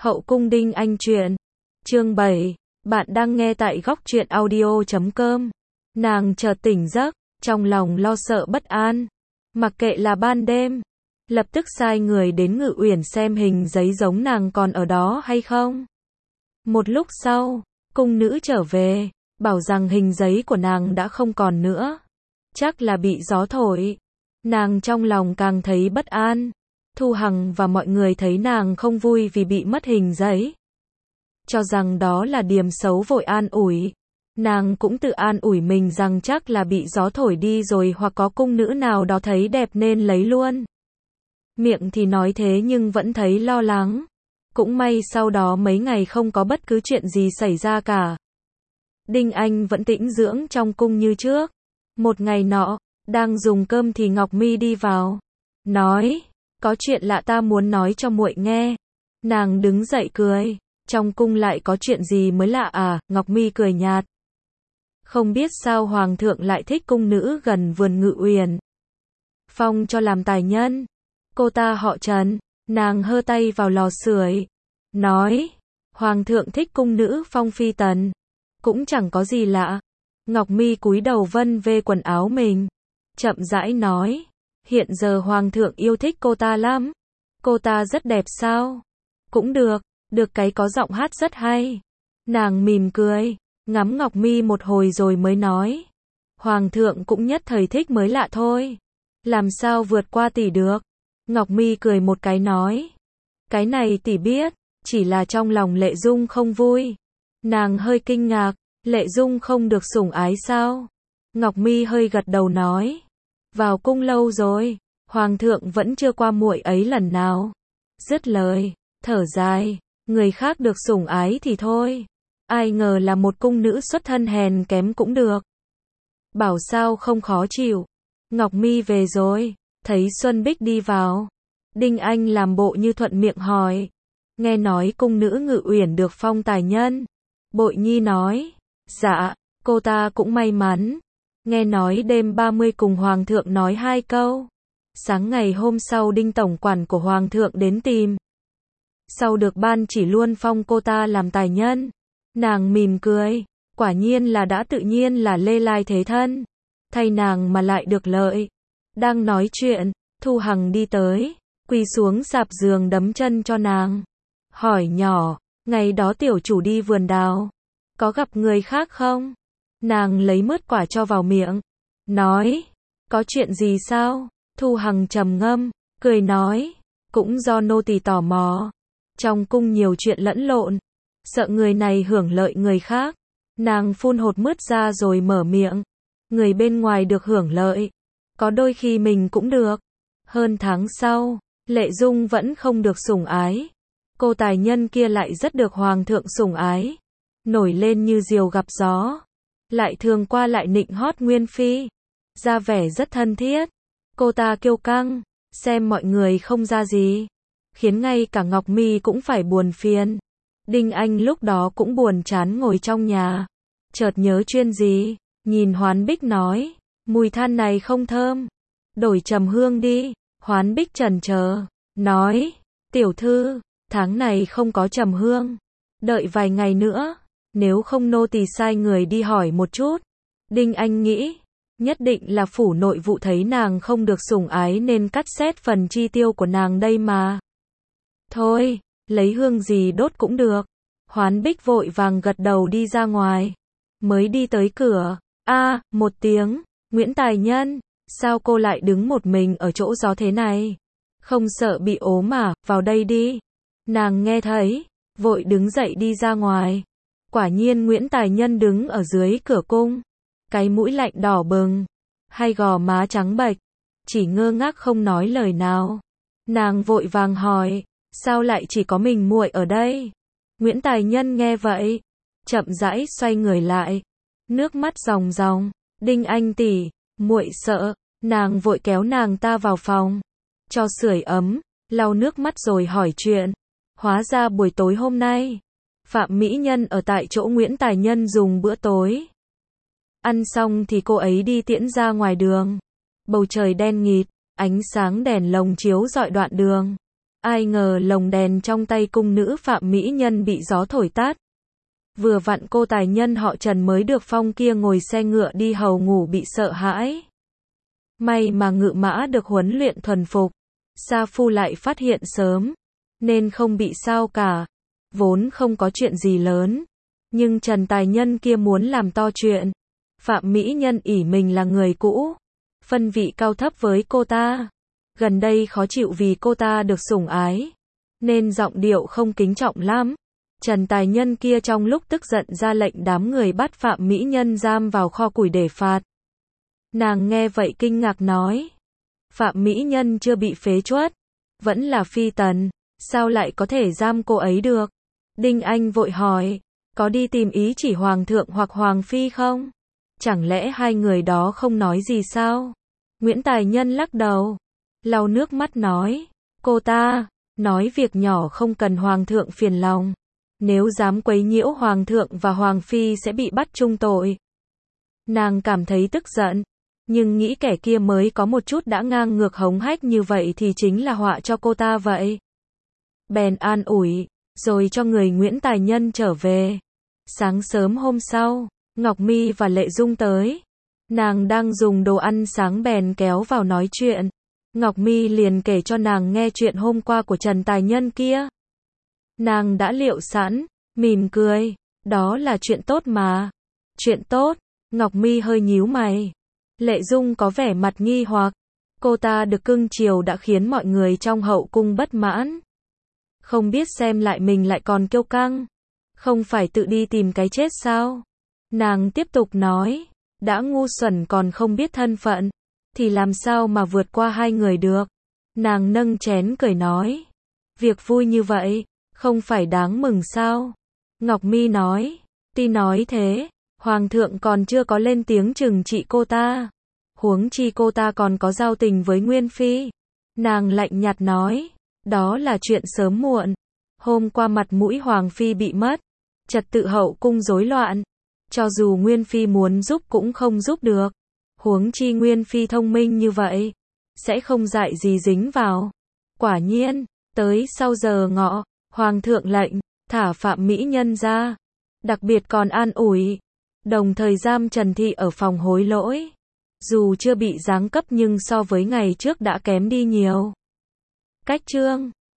Hậu cung Đinh Anh truyện. Chương 7. Bạn đang nghe tại góc truyện audio.com. Nàng chợt tỉnh giấc, trong lòng lo sợ bất an. Mặc kệ là ban đêm, lập tức sai người đến Ngự Uyển xem hình giấy giống nàng còn ở đó hay không. Một lúc sau, cung nữ trở về, bảo rằng hình giấy của nàng đã không còn nữa. Chắc là bị gió thổi. Nàng trong lòng càng thấy bất an. Thu Hằng và mọi người thấy nàng không vui vì bị mất hình giấy, cho rằng đó là điểm xấu vội an ủi. Nàng cũng tự an ủi mình rằng chắc là bị gió thổi đi rồi hoặc có cung nữ nào đó thấy đẹp nên lấy luôn. Miệng thì nói thế nhưng vẫn thấy lo lắng. Cũng may sau đó mấy ngày không có bất cứ chuyện gì xảy ra cả. Đinh Anh vẫn tĩnh dưỡng trong cung như trước. Một ngày nọ, đang dùng cơm thì Ngọc Mi đi vào, nói: "Có chuyện lạ ta muốn nói cho muội nghe." Nàng đứng dậy cười: "Trong cung lại có chuyện gì mới lạ à?" Ngọc Mi cười nhạt: "Không biết sao hoàng thượng lại thích cung nữ gần vườn Ngự Uyển, phong cho làm tài nhân." Cô ta họ Trần. Nàng hơ tay vào lò sưởi, nói: "Hoàng thượng thích cung nữ phong phi tần, cũng chẳng có gì lạ." Ngọc Mi cúi đầu vân về quần áo mình, chậm rãi nói: "Hiện giờ hoàng thượng yêu thích cô ta lắm." "Cô ta rất đẹp sao?" "Cũng được, được cái có giọng hát rất hay." Nàng mỉm cười, ngắm Ngọc Mi một hồi rồi mới nói: "Hoàng thượng cũng nhất thời thích mới lạ thôi. Làm sao vượt qua tỷ được?" Ngọc Mi cười một cái nói: "Cái này tỷ biết, chỉ là trong lòng Lệ Dung không vui." Nàng hơi kinh ngạc: "Lệ Dung không được sủng ái sao?" Ngọc Mi hơi gật đầu nói: "Vào cung lâu rồi, hoàng thượng vẫn chưa qua muội ấy lần nào." Dứt lời, thở dài: "Người khác được sủng ái thì thôi, ai ngờ là một cung nữ xuất thân hèn kém cũng được. Bảo sao không khó chịu." Ngọc Mi về rồi, thấy Xuân Bích đi vào. Đinh Anh làm bộ như thuận miệng hỏi: "Nghe nói cung nữ Ngự Uyển được phong tài nhân." Bội Nhi nói: "Dạ, cô ta cũng may mắn. Nghe nói đêm 30 cùng hoàng thượng nói 2 câu. Sáng ngày hôm sau Đinh tổng quản của hoàng thượng đến tìm. Sau được ban chỉ luôn phong cô ta làm tài nhân." Nàng mỉm cười, quả nhiên là đã tự nhiên là lê lai thế thân. Thay nàng mà lại được lợi. Đang nói chuyện, Thu Hằng đi tới, quỳ xuống sạp giường đấm chân cho nàng. Hỏi nhỏ: "Ngày đó tiểu chủ đi vườn đào, có gặp người khác không?" Nàng lấy mứt quả cho vào miệng, nói: "Có chuyện gì sao?" Thu Hằng trầm ngâm, cười nói: "Cũng do nô tỳ tò mò. Trong cung nhiều chuyện lẫn lộn, sợ người này hưởng lợi người khác." Nàng phun hột mứt ra rồi mở miệng: "Người bên ngoài được hưởng lợi, có đôi khi mình cũng được." Hơn tháng sau, Lệ Dung vẫn không được sủng ái. Cô tài nhân kia lại rất được hoàng thượng sủng ái, nổi lên như diều gặp gió, lại thường qua lại nịnh hót Nguyên Phi, ra vẻ rất thân thiết. Cô ta kiêu căng, xem mọi người không ra gì, khiến ngay cả Ngọc Mi cũng phải buồn phiền. Đinh Anh lúc đó cũng buồn chán ngồi trong nhà, chợt nhớ chuyện gì, nhìn Hoán Bích nói: "Mùi than này không thơm, đổi trầm hương đi." Hoán Bích chần chờ, nói: "Tiểu thư, tháng này không có trầm hương, đợi vài ngày nữa, nếu không nô tỳ sai người đi hỏi một chút." Đinh Anh nghĩ, nhất định là phủ nội vụ thấy nàng không được sủng ái nên cắt xét phần chi tiêu của nàng đây mà. Thôi, lấy hương gì đốt cũng được. Hoán Bích vội vàng gật đầu đi ra ngoài. Mới đi tới cửa, một tiếng: "Nguyễn Tài Nhân, sao cô lại đứng một mình ở chỗ gió thế này? Không sợ bị ốm à, vào đây đi." Nàng nghe thấy, vội đứng dậy đi ra ngoài. Quả nhiên Nguyễn Tài Nhân đứng ở dưới cửa cung, cái mũi lạnh đỏ bừng, hai gò má trắng bệch, chỉ ngơ ngác không nói lời nào. Nàng vội vàng hỏi: "Sao lại chỉ có mình muội ở đây?" Nguyễn Tài Nhân nghe vậy, chậm rãi xoay người lại, nước mắt ròng ròng: "Đinh Anh tỷ, muội sợ." Nàng vội kéo nàng ta vào phòng, cho sưởi ấm, lau nước mắt rồi hỏi chuyện. Hóa ra buổi tối hôm nay, Phạm Mỹ Nhân ở tại chỗ Nguyễn Tài Nhân dùng bữa tối. Ăn xong thì cô ấy đi tiễn ra ngoài đường. Bầu trời đen nghịt, ánh sáng đèn lồng chiếu rọi đoạn đường. Ai ngờ lồng đèn trong tay cung nữ Phạm mỹ nhân bị gió thổi tắt. Vừa vặn cô tài nhân họ Trần mới được phong kia ngồi xe ngựa đi hầu ngủ bị sợ hãi. May mà ngự mã được huấn luyện thuần phục. Sa Phu lại phát hiện sớm, nên không bị sao cả. Vốn không có chuyện gì lớn. Nhưng Trần tài nhân kia muốn làm to chuyện. Phạm mỹ nhân ỷ mình là người cũ. Phân vị cao thấp với cô ta. Gần đây khó chịu vì cô ta được sủng ái. Nên giọng điệu không kính trọng lắm. Trần tài nhân kia trong lúc tức giận ra lệnh đám người bắt Phạm mỹ nhân giam vào kho củi để phạt. Nàng nghe vậy kinh ngạc nói. Phạm mỹ nhân chưa bị phế truất. Vẫn là phi tần. Sao lại có thể giam cô ấy được? Đinh Anh vội hỏi. Có đi tìm ý chỉ hoàng thượng hoặc hoàng phi không? Chẳng lẽ hai người đó không nói gì sao? Nguyễn Tài Nhân lắc đầu. Lau nước mắt nói. Cô ta nói việc nhỏ không cần hoàng thượng phiền lòng. Nếu dám quấy nhiễu hoàng thượng và hoàng phi sẽ bị bắt chung tội. Nàng cảm thấy tức giận. Nhưng nghĩ kẻ kia mới có một chút đã ngang ngược hống hách như vậy thì chính là họa cho cô ta vậy. Bèn an ủi. Rồi cho người Nguyễn Tài Nhân trở về. Sáng sớm hôm sau, Ngọc Mi và Lệ Dung tới. Nàng đang dùng đồ ăn sáng bèn kéo vào nói chuyện. Ngọc Mi liền kể cho nàng nghe chuyện hôm qua của Trần tài nhân kia. Nàng đã liệu sẵn, mỉm cười. Đó là chuyện tốt mà. Chuyện tốt? Ngọc Mi hơi nhíu mày. Lệ Dung có vẻ mặt nghi hoặc. Cô ta được cưng chiều đã khiến mọi người trong hậu cung bất mãn. Không biết xem lại mình lại còn kiêu căng. Không phải tự đi tìm cái chết sao? Nàng tiếp tục nói. Đã ngu xuẩn còn không biết thân phận. Thì làm sao mà vượt qua hai người được? Nàng nâng chén cười nói. Việc vui như vậy, không phải đáng mừng sao? Ngọc Mi nói. Tuy nói thế, hoàng thượng còn chưa có lên tiếng trừng trị cô ta. Huống chi cô ta còn có giao tình với Nguyên Phi. Nàng lạnh nhạt nói. Đó là chuyện sớm muộn. Hôm qua mặt mũi hoàng phi bị mất. Trật tự hậu cung rối loạn. Cho dù Nguyên Phi muốn giúp cũng không giúp được. Huống chi Nguyên Phi thông minh như vậy. Sẽ không dại gì dính vào. Quả nhiên, tới sau giờ ngọ, hoàng thượng lệnh, thả Phạm mỹ nhân ra. Đặc biệt còn an ủi. Đồng thời giam Trần Thị ở phòng hối lỗi. Dù chưa bị giáng cấp nhưng so với ngày trước đã kém đi nhiều. Cách chương